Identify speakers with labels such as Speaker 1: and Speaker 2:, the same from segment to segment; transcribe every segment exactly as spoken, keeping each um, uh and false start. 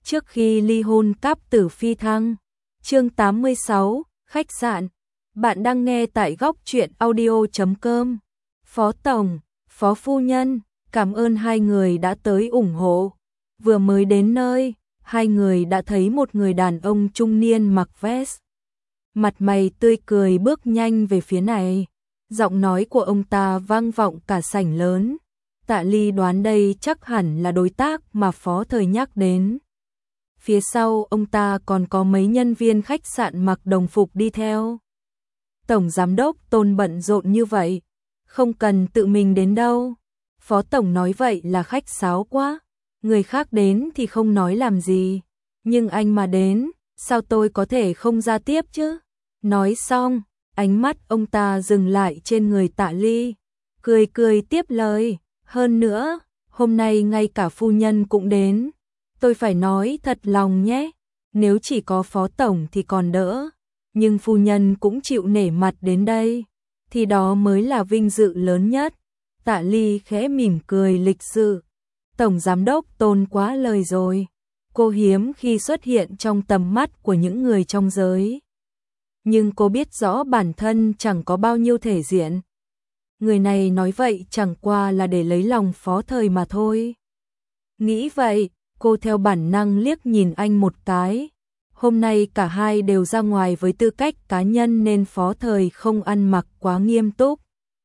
Speaker 1: trước khi ly hôn cáp tử phi thăng. Chương tám mươi sáu, khách sạn. Bạn đang nghe tại góc truyện audio chấm com. Phó tổng, phó phu nhân, cảm ơn hai người đã tới ủng hộ. Vừa mới đến nơi, hai người đã thấy một người đàn ông trung niên mặc vest, mặt mày tươi cười bước nhanh về phía này. Giọng nói của ông ta vang vọng cả sảnh lớn. Tạ Ly đoán đây chắc hẳn là đối tác mà Phó Thời nhắc đến. Phía sau ông ta còn có mấy nhân viên khách sạn mặc đồng phục đi theo. Tổng giám đốc Tôn bận rộn như vậy, không cần tự mình đến đâu. Phó tổng nói vậy là khách sáo quá. Người khác đến thì không nói làm gì, nhưng anh mà đến, sao tôi có thể không ra tiếp chứ? Nói xong, ánh mắt ông ta dừng lại trên người Tạ Ly, cười cười tiếp lời. Hơn nữa, hôm nay ngay cả phu nhân cũng đến. Tôi phải nói thật lòng nhé, nếu chỉ có phó tổng thì còn đỡ, nhưng phu nhân cũng chịu nể mặt đến đây, thì đó mới là vinh dự lớn nhất. Tạ Ly khẽ mỉm cười lịch sự. Tổng giám đốc Tôn quá lời rồi. Cô hiếm khi xuất hiện trong tầm mắt của những người trong giới, nhưng cô biết rõ bản thân chẳng có bao nhiêu thể diện. Người này nói vậy chẳng qua là để lấy lòng Phó Thời mà thôi. Nghĩ vậy, cô theo bản năng liếc nhìn anh một cái. Hôm nay cả hai đều ra ngoài với tư cách cá nhân nên Phó Thời không ăn mặc quá nghiêm túc.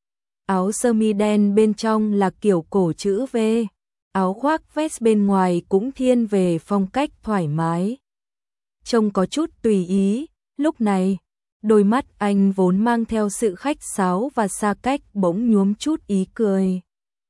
Speaker 1: Áo sơ mi đen bên trong là kiểu cổ chữ V, áo khoác vest bên ngoài cũng thiên về phong cách thoải mái, trông có chút tùy ý. Lúc này, đôi mắt anh vốn mang theo sự khách sáo và xa cách bỗng nhuốm chút ý cười.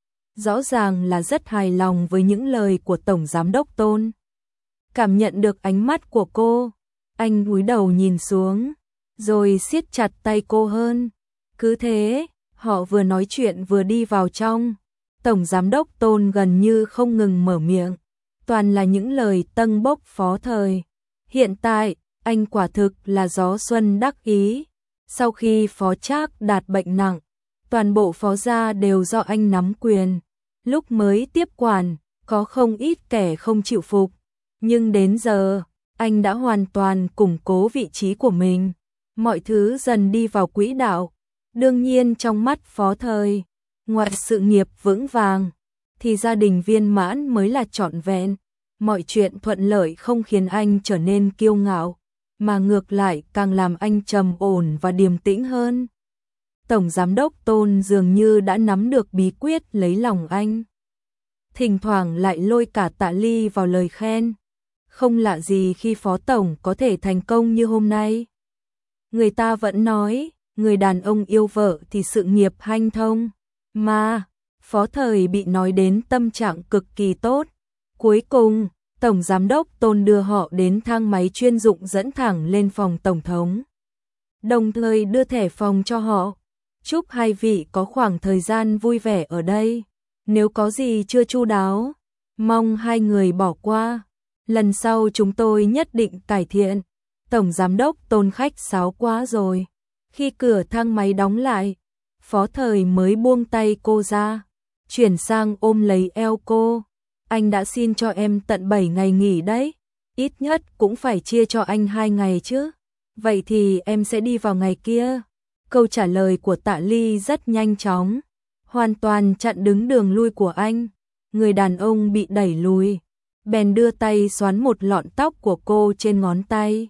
Speaker 1: Rõ ràng là rất hài lòng với những lời của Tổng Giám đốc Tôn. Cảm nhận được ánh mắt của cô, anh cúi đầu nhìn xuống, rồi siết chặt tay cô hơn. Cứ thế, họ vừa nói chuyện vừa đi vào trong. Tổng Giám đốc Tôn gần như không ngừng mở miệng, toàn là những lời tâng bốc Phó Thời. Hiện tại, anh quả thực là gió xuân đắc ý. Sau khi Phó Trác Đạt bệnh nặng, toàn bộ Phó gia đều do anh nắm quyền. Lúc mới tiếp quản, có không ít kẻ không chịu phục, nhưng đến giờ, anh đã hoàn toàn củng cố vị trí của mình. Mọi thứ dần đi vào quỹ đạo. Đương nhiên trong mắt Phó Thời, ngoài sự nghiệp vững vàng, thì gia đình viên mãn mới là trọn vẹn. Mọi chuyện thuận lợi không khiến anh trở nên kiêu ngạo, mà ngược lại càng làm anh trầm ổn và điềm tĩnh hơn. Tổng Giám đốc Tôn dường như đã nắm được bí quyết lấy lòng anh. Thỉnh thoảng lại lôi cả Tạ Ly vào lời khen. Không lạ gì khi Phó Tổng có thể thành công như hôm nay. Người ta vẫn nói, người đàn ông yêu vợ thì sự nghiệp hanh thông. Mà, Phó Thời bị nói đến tâm trạng cực kỳ tốt. Cuối cùng, Tổng Giám đốc Tôn đưa họ đến thang máy chuyên dụng dẫn thẳng lên phòng Tổng thống, đồng thời đưa thẻ phòng cho họ. Chúc hai vị có khoảng thời gian vui vẻ ở đây. Nếu có gì chưa chu đáo, mong hai người bỏ qua. Lần sau chúng tôi nhất định cải thiện. Tổng Giám đốc Tôn khách sáo quá rồi. Khi cửa thang máy đóng lại, Phó Thời mới buông tay cô ra, chuyển sang ôm lấy eo cô. Anh đã xin cho em tận bảy ngày nghỉ đấy, ít nhất cũng phải chia cho anh hai ngày chứ. Vậy thì em sẽ đi vào ngày kia. Câu trả lời của Tạ Ly rất nhanh chóng, hoàn toàn chặn đứng đường lui của anh. Người đàn ông bị đẩy lùi, bèn đưa tay xoắn một lọn tóc của cô trên ngón tay.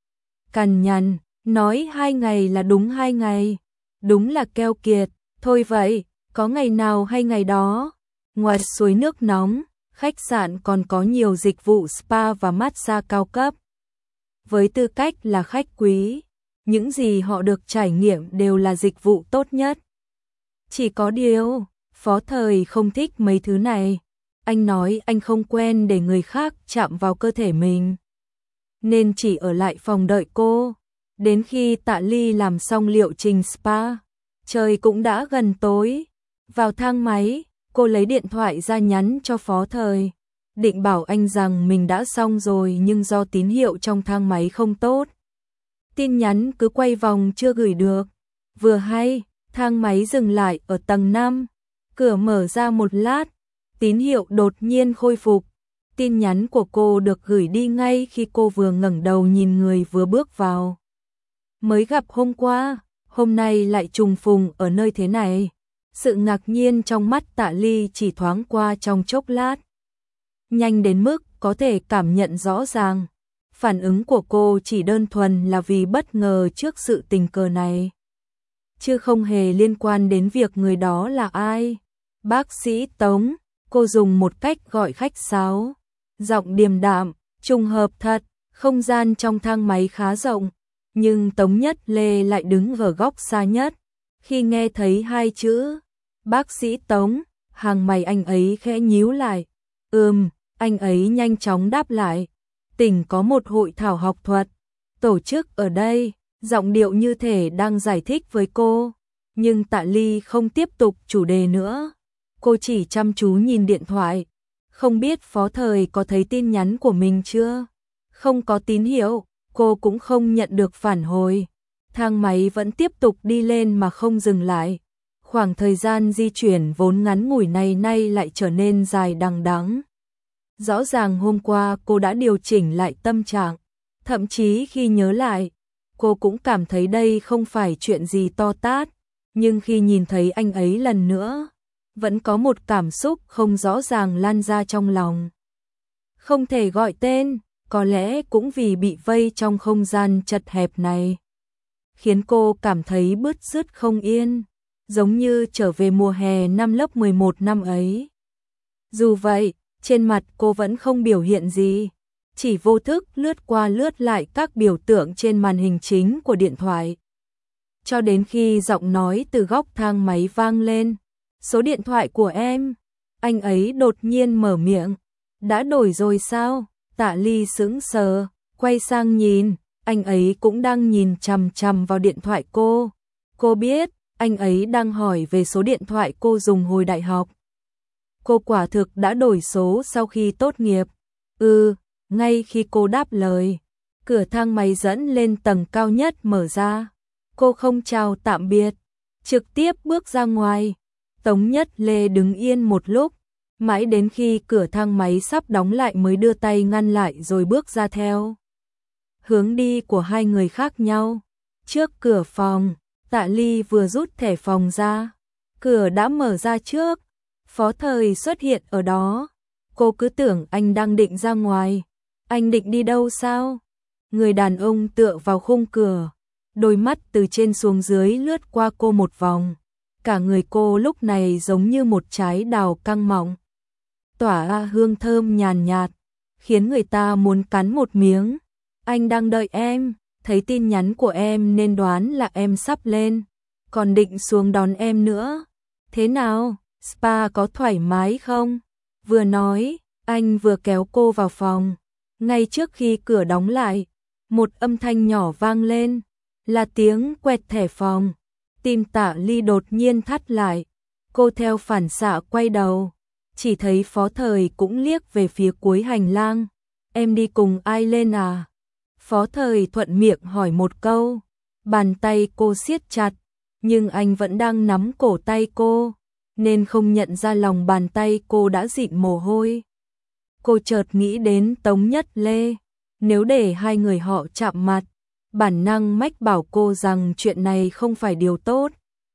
Speaker 1: Cằn nhằn, nói hai ngày là đúng hai ngày, đúng là keo kiệt. Thôi vậy, có ngày nào hay ngày đó. Ngoài suối nước nóng, khách sạn còn có nhiều dịch vụ spa và massage cao cấp. Với tư cách là khách quý, những gì họ được trải nghiệm đều là dịch vụ tốt nhất. Chỉ có điều, Phó Thời không thích mấy thứ này. Anh nói anh không quen để người khác chạm vào cơ thể mình, nên chỉ ở lại phòng đợi cô. Đến khi Tạ Ly làm xong liệu trình spa, trời cũng đã gần tối. Vào thang máy, cô lấy điện thoại ra nhắn cho Phó Thời, định bảo anh rằng mình đã xong rồi nhưng do tín hiệu trong thang máy không tốt, tin nhắn cứ quay vòng chưa gửi được. Vừa hay, thang máy dừng lại ở tầng năm, cửa mở ra một lát, tín hiệu đột nhiên khôi phục. Tin nhắn của cô được gửi đi ngay khi cô vừa ngẩng đầu nhìn người vừa bước vào. Mới gặp hôm qua, hôm nay lại trùng phùng ở nơi thế này. Sự ngạc nhiên trong mắt Tạ Ly chỉ thoáng qua trong chốc lát. Nhanh đến mức có thể cảm nhận rõ ràng. Phản ứng của cô chỉ đơn thuần là vì bất ngờ trước sự tình cờ này, chứ không hề liên quan đến việc người đó là ai. Bác sĩ Tống, cô dùng một cách gọi khách sáo, giọng điềm đạm, trùng hợp thật, không gian trong thang máy khá rộng, nhưng Tống Nhất Lê lại đứng ở góc xa nhất. Khi nghe thấy hai chữ bác sĩ Tống, hàng mày anh ấy khẽ nhíu lại. Ừm, anh ấy nhanh chóng đáp lại. Tỉnh có một hội thảo học thuật tổ chức ở đây, giọng điệu như thể đang giải thích với cô, nhưng Tạ Ly không tiếp tục chủ đề nữa. Cô chỉ chăm chú nhìn điện thoại, không biết Phó Thời có thấy tin nhắn của mình chưa? Không có tín hiệu, cô cũng không nhận được phản hồi. Thang máy vẫn tiếp tục đi lên mà không dừng lại. Khoảng thời gian di chuyển vốn ngắn ngủi này nay lại trở nên dài đằng đẵng. Rõ ràng hôm qua cô đã điều chỉnh lại tâm trạng, thậm chí khi nhớ lại, cô cũng cảm thấy đây không phải chuyện gì to tát, nhưng khi nhìn thấy anh ấy lần nữa, vẫn có một cảm xúc không rõ ràng lan ra trong lòng. Không thể gọi tên, có lẽ cũng vì bị vây trong không gian chật hẹp này, khiến cô cảm thấy bứt rứt không yên, giống như trở về mùa hè năm lớp mười một năm ấy. Dù vậy, trên mặt cô vẫn không biểu hiện gì, chỉ vô thức lướt qua lướt lại các biểu tượng trên màn hình chính của điện thoại. Cho đến khi giọng nói từ góc thang máy vang lên, số điện thoại của em. Anh ấy đột nhiên mở miệng. Đã đổi rồi sao? Tạ Ly sững sờ, quay sang nhìn, anh ấy cũng đang nhìn chằm chằm vào điện thoại cô. Cô biết, anh ấy đang hỏi về số điện thoại cô dùng hồi đại học. Cô quả thực đã đổi số sau khi tốt nghiệp. Ừ, ngay khi cô đáp lời, cửa thang máy dẫn lên tầng cao nhất mở ra. Cô không chào tạm biệt, trực tiếp bước ra ngoài. Tống Nhất Lê đứng yên một lúc, mãi đến khi cửa thang máy sắp đóng lại mới đưa tay ngăn lại rồi bước ra theo. Hướng đi của hai người khác nhau. Trước cửa phòng, Tạ Ly vừa rút thẻ phòng ra. Cửa đã mở ra trước. Phó Thời xuất hiện ở đó. Cô cứ tưởng anh đang định ra ngoài. Anh định đi đâu sao? Người đàn ông tựa vào khung cửa, đôi mắt từ trên xuống dưới lướt qua cô một vòng. Cả người cô lúc này giống như một trái đào căng mọng, tỏa ra hương thơm nhàn nhạt, khiến người ta muốn cắn một miếng. Anh đang đợi em, thấy tin nhắn của em nên đoán là em sắp lên, còn định xuống đón em nữa. Thế nào, spa có thoải mái không? Vừa nói, anh vừa kéo cô vào phòng. Ngay trước khi cửa đóng lại, một âm thanh nhỏ vang lên, là tiếng quẹt thẻ phòng. Tim Tạ Ly đột nhiên thắt lại, cô theo phản xạ quay đầu, chỉ thấy Phó Thời cũng liếc về phía cuối hành lang. Em đi cùng ai lên à? Phó Thời thuận miệng hỏi một câu, bàn tay cô siết chặt, nhưng anh vẫn đang nắm cổ tay cô, nên không nhận ra lòng bàn tay cô đã dịn mồ hôi. Cô chợt nghĩ đến Tống Nhất Lê, nếu để hai người họ chạm mặt, bản năng mách bảo cô rằng chuyện này không phải điều tốt.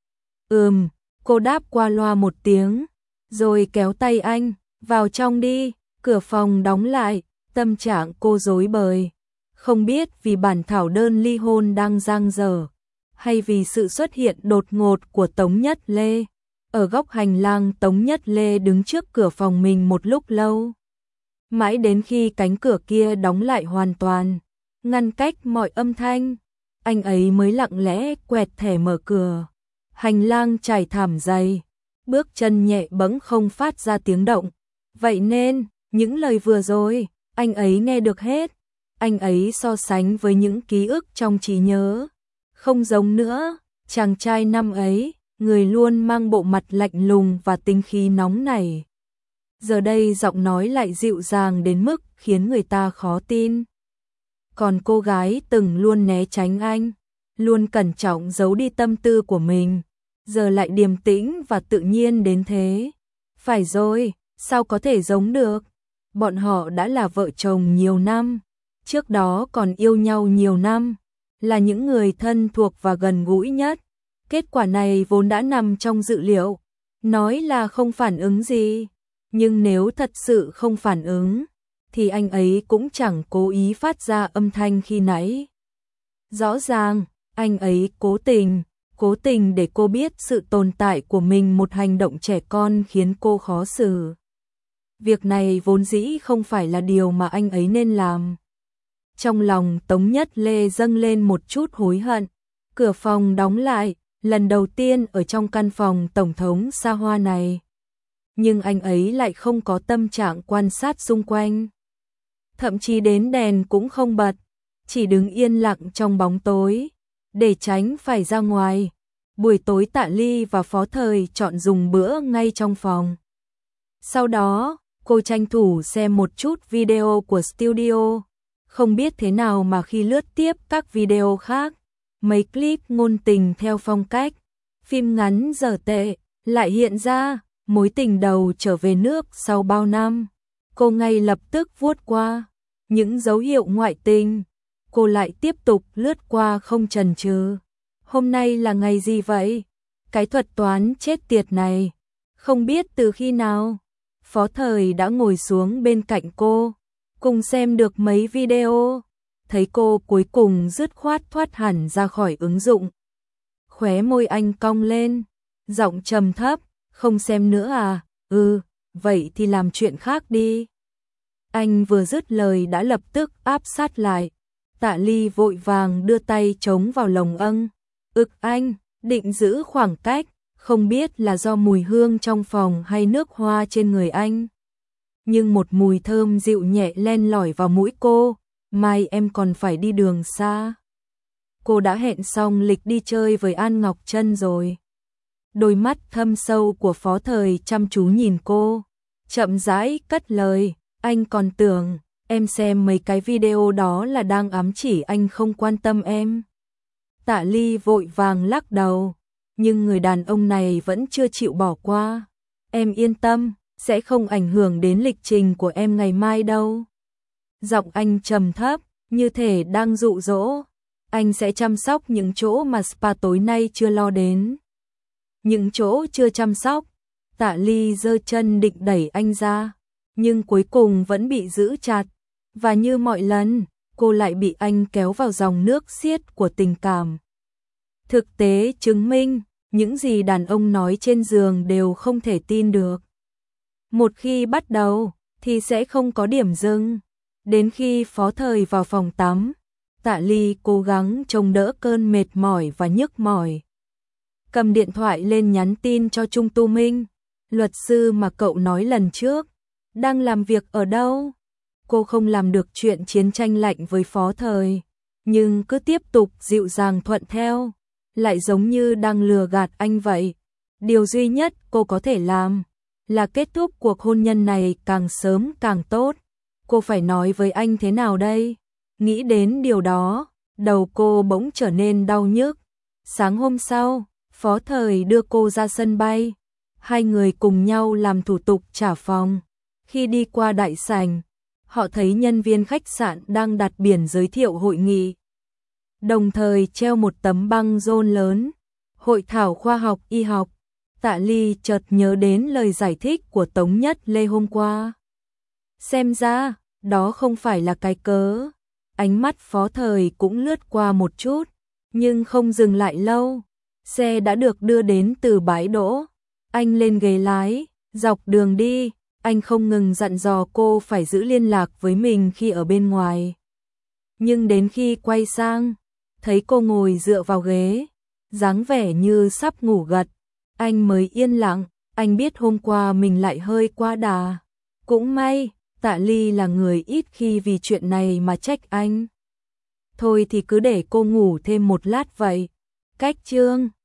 Speaker 1: Ừm, cô đáp qua loa một tiếng, rồi kéo tay anh, vào trong đi. Cửa phòng đóng lại, tâm trạng cô rối bời, không biết vì bản thảo đơn ly hôn đang dang dở, hay vì sự xuất hiện đột ngột của Tống Nhất Lê. Ở góc hành lang, Tống Nhất Lê đứng trước cửa phòng mình một lúc lâu, mãi đến khi cánh cửa kia đóng lại hoàn toàn, ngăn cách mọi âm thanh, anh ấy mới lặng lẽ quẹt thẻ mở cửa. Hành lang trải thảm dày, bước chân nhẹ bẫng không phát ra tiếng động. Vậy nên, những lời vừa rồi, anh ấy nghe được hết. Anh ấy so sánh với những ký ức trong trí nhớ. Không giống nữa, chàng trai năm ấy, người luôn mang bộ mặt lạnh lùng và tính khí nóng nảy. Giờ đây giọng nói lại dịu dàng đến mức khiến người ta khó tin. Còn cô gái từng luôn né tránh anh, luôn cẩn trọng giấu đi tâm tư của mình, giờ lại điềm tĩnh và tự nhiên đến thế. Phải rồi, sao có thể giống được? bọn họ đã là vợ chồng nhiều năm, trước đó còn yêu nhau nhiều năm, là những người thân thuộc và gần gũi nhất. Kết quả này vốn đã nằm trong dự liệu, nói là không phản ứng gì, nhưng nếu thật sự không phản ứng, thì anh ấy cũng chẳng cố ý phát ra âm thanh khi nãy. Rõ ràng, anh ấy cố tình, cố tình để cô biết sự tồn tại của mình, một hành động trẻ con khiến cô khó xử. Việc này vốn dĩ không phải là điều mà anh ấy nên làm. Trong lòng Tống Nhất Lê dâng lên một chút hối hận. Cửa phòng đóng lại, lần đầu tiên ở trong căn phòng tổng thống xa hoa này. Nhưng anh ấy lại không có tâm trạng quan sát xung quanh. Thậm chí đến đèn cũng không bật, chỉ đứng yên lặng trong bóng tối, để tránh phải ra ngoài. Buổi tối Tạ Ly và Phó Thời chọn dùng bữa ngay trong phòng. Sau đó, cô tranh thủ xem một chút video của studio. Không biết thế nào mà khi lướt tiếp các video khác, mấy clip ngôn tình theo phong cách phim ngắn dở tệ lại hiện ra, mối tình đầu trở về nước sau bao năm. Cô ngay lập tức vuốt qua những dấu hiệu ngoại tình, cô lại tiếp tục lướt qua không chần chừ. Hôm nay là ngày gì vậy? Cái thuật toán chết tiệt này, không biết từ khi nào. Phó Thời đã ngồi xuống bên cạnh cô, cùng xem được mấy video, thấy cô cuối cùng dứt khoát thoát hẳn ra khỏi ứng dụng. Khóe môi anh cong lên, giọng trầm thấp, không xem nữa à? Ừ, vậy thì làm chuyện khác đi. Anh vừa dứt lời đã lập tức áp sát lại. Tạ Ly vội vàng đưa tay chống vào lồng âng. Ực anh, định giữ khoảng cách, không biết là do mùi hương trong phòng hay nước hoa trên người anh. Nhưng một mùi thơm dịu nhẹ len lỏi vào mũi cô, mai em còn phải đi đường xa. Cô đã hẹn xong lịch đi chơi với An Ngọc Trân rồi. Đôi mắt thâm sâu của Phó Thời chăm chú nhìn cô, chậm rãi cất lời, anh còn tưởng em xem mấy cái video đó là đang ám chỉ anh không quan tâm em. Tạ Ly vội vàng lắc đầu, nhưng người đàn ông này vẫn chưa chịu bỏ qua. Em yên tâm, sẽ không ảnh hưởng đến lịch trình của em ngày mai đâu. Giọng anh trầm thấp, như thể đang dụ dỗ. Anh sẽ chăm sóc những chỗ mà spa tối nay chưa lo đến. Những chỗ chưa chăm sóc. Tạ Ly giơ chân định đẩy anh ra, nhưng cuối cùng vẫn bị giữ chặt. Và như mọi lần, cô lại bị anh kéo vào dòng nước xiết của tình cảm. Thực tế chứng minh, những gì đàn ông nói trên giường đều không thể tin được. Một khi bắt đầu, thì sẽ không có điểm dừng. Đến khi Phó Thời vào phòng tắm, Tạ Ly cố gắng chống đỡ cơn mệt mỏi và nhức mỏi. Cầm điện thoại lên nhắn tin cho Trung Tu Minh, luật sư mà cậu nói lần trước, đang làm việc ở đâu? Cô không làm được chuyện chiến tranh lạnh với Phó Thời, nhưng cứ tiếp tục dịu dàng thuận theo, lại giống như đang lừa gạt anh vậy. Điều duy nhất cô có thể làm là kết thúc cuộc hôn nhân này càng sớm càng tốt. Cô phải nói với anh thế nào đây? Nghĩ đến điều đó, đầu cô bỗng trở nên đau nhức. Sáng hôm sau, Phó Thời đưa cô ra sân bay. Hai người cùng nhau làm thủ tục trả phòng. Khi đi qua đại sảnh, họ thấy nhân viên khách sạn đang đặt biển giới thiệu hội nghị. Đồng thời treo một tấm băng rôn lớn, hội thảo khoa học y học. Tạ Ly chợt nhớ đến lời giải thích của Tống Nhất Lê hôm qua. Xem ra, đó không phải là cái cớ. Ánh mắt Phó Thời cũng lướt qua một chút, nhưng không dừng lại lâu. Xe đã được đưa đến từ bãi đỗ. Anh lên ghế lái, dọc đường đi, anh không ngừng dặn dò cô phải giữ liên lạc với mình khi ở bên ngoài. Nhưng đến khi quay sang, thấy cô ngồi dựa vào ghế, dáng vẻ như sắp ngủ gật, anh mới yên lặng. Anh biết hôm qua mình lại hơi quá đà. Cũng may, Tạ Ly là người ít khi vì chuyện này mà trách anh. Thôi thì cứ để cô ngủ thêm một lát vậy. Cách chương